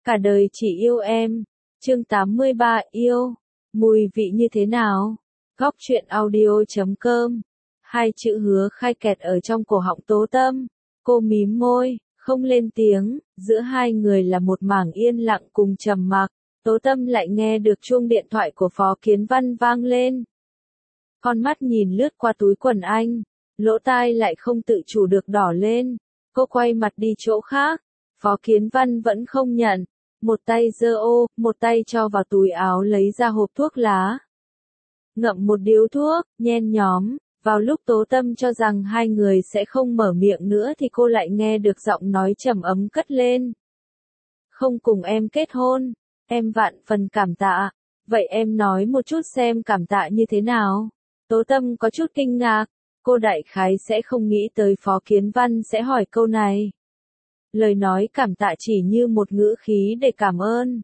Cả đời chỉ yêu em. Chương 83 yêu. Mùi vị như thế nào? Góc truyện audio.com. Hai chữ hứa khai kẹt ở trong cổ họng Tố Tâm. Cô mím môi, không lên tiếng, giữa hai người là một mảng yên lặng cùng trầm mặc. Tố Tâm lại nghe được chuông điện thoại của Phó Kiến Văn vang lên. Con mắt nhìn lướt qua túi quần anh, lỗ tai lại không tự chủ được đỏ lên. Cô quay mặt đi chỗ khác. Phó Kiến Văn vẫn không nhận. Một tay giơ ô, một tay cho vào túi áo lấy ra hộp thuốc lá. Ngậm một điếu thuốc, nhen nhóm. Vào lúc Tố Tâm cho rằng hai người sẽ không mở miệng nữa thì cô lại nghe được giọng nói trầm ấm cất lên. Không cùng em kết hôn, em vạn phần cảm tạ. Vậy em nói một chút xem cảm tạ như thế nào? Tố Tâm có chút kinh ngạc, cô đại khái sẽ không nghĩ tới Phó Kiến Văn sẽ hỏi câu này. Lời nói cảm tạ chỉ như một ngữ khí để cảm ơn.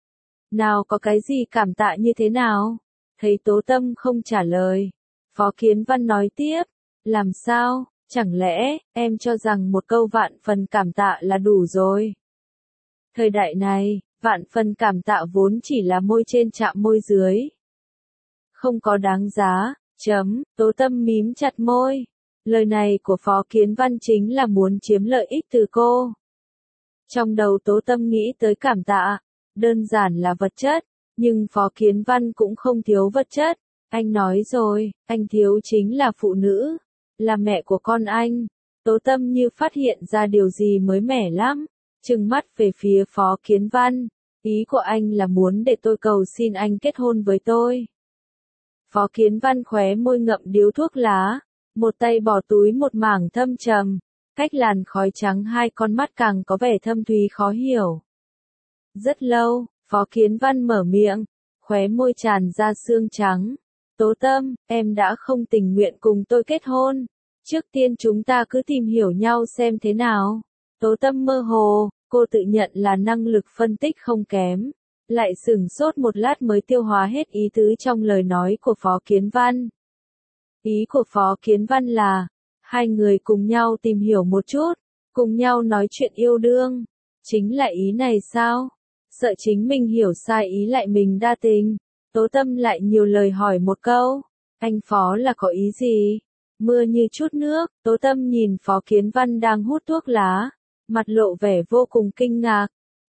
Nào có cái gì cảm tạ như thế nào? Thấy Tố Tâm không trả lời. Phó Kiến Văn nói tiếp. Làm sao? Chẳng lẽ, em cho rằng một câu vạn phần cảm tạ là đủ rồi? Thời đại này, vạn phần cảm tạ vốn chỉ là môi trên chạm môi dưới. Không có đáng giá. Tố Tâm mím chặt môi. Lời này của Phó Kiến Văn chính là muốn chiếm lợi ích từ cô. Trong đầu Tố Tâm nghĩ tới cảm tạ, đơn giản là vật chất, nhưng Phó Kiến Văn cũng không thiếu vật chất. Anh nói rồi, anh thiếu chính là phụ nữ, là mẹ của con anh. Tố Tâm như phát hiện ra điều gì mới mẻ lắm, trừng mắt về phía Phó Kiến Văn. Ý của anh là muốn để tôi cầu xin anh kết hôn với tôi. Phó Kiến Văn khóe môi ngậm điếu thuốc lá, một tay bỏ túi một mảng thâm trầm, cách làn khói trắng hai con mắt càng có vẻ thâm thúy khó hiểu. Rất lâu, Phó Kiến Văn mở miệng, khóe môi tràn ra sương trắng. Tố Tâm, em đã không tình nguyện cùng tôi kết hôn. Trước tiên chúng ta cứ tìm hiểu nhau xem thế nào. Tố Tâm mơ hồ, cô tự nhận là năng lực phân tích không kém. Lại sửng sốt một lát mới tiêu hóa hết ý tứ trong lời nói của Phó Kiến Văn. Ý của Phó Kiến Văn là, hai người cùng nhau tìm hiểu một chút, cùng nhau nói chuyện yêu đương. Chính là ý này sao? Sợ chính mình hiểu sai ý lại mình đa tình. Tố Tâm lại nhiều lời hỏi một câu. Anh Phó là có ý gì? Mưa như chút nước. Tố Tâm nhìn Phó Kiến Văn đang hút thuốc lá, mặt lộ vẻ vô cùng kinh ngạc.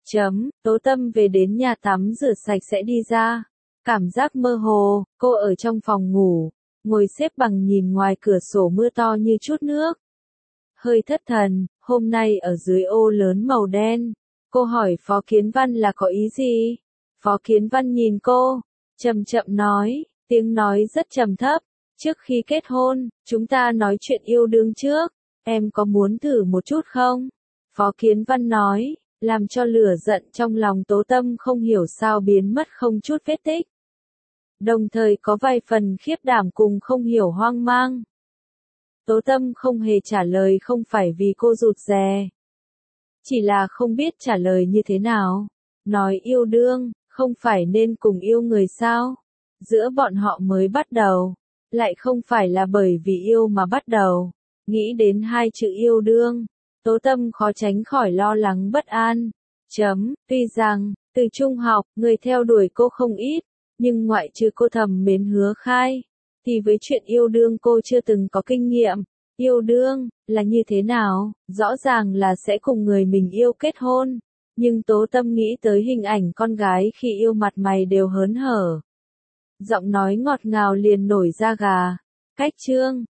Tố Tâm về đến nhà tắm rửa sạch sẽ đi ra. Cảm giác mơ hồ, cô ở trong phòng ngủ, ngồi xếp bằng nhìn ngoài cửa sổ mưa to như chút nước. Hơi thất thần, hôm nay ở dưới ô lớn màu đen. Cô hỏi Phó Kiến Văn là có ý gì? Phó Kiến Văn nhìn cô, chậm chậm nói, tiếng nói rất trầm thấp. Trước khi kết hôn, chúng ta nói chuyện yêu đương trước. Em có muốn thử một chút không? Phó Kiến Văn nói, làm cho lửa giận trong lòng Tố Tâm không hiểu sao biến mất không chút vết tích. Đồng thời có vài phần khiếp đảm cùng không hiểu hoang mang. Tố Tâm không hề trả lời không phải vì cô rụt rè. Chỉ là không biết trả lời như thế nào. Nói yêu đương, không phải nên cùng yêu người sao? Giữa bọn họ mới bắt đầu. Lại không phải là bởi vì yêu mà bắt đầu. Nghĩ đến hai chữ yêu đương. Tố Tâm khó tránh khỏi lo lắng bất an. Tuy rằng, từ trung học, người theo đuổi cô không ít. Nhưng ngoại trừ cô thầm mến Hứa Khai, thì với chuyện yêu đương cô chưa từng có kinh nghiệm. Yêu đương, là như thế nào? Rõ ràng là sẽ cùng người mình yêu kết hôn. Nhưng Tố Tâm nghĩ tới hình ảnh con gái khi yêu mặt mày đều hớn hở. Giọng nói ngọt ngào liền nổi da gà. Cách chương,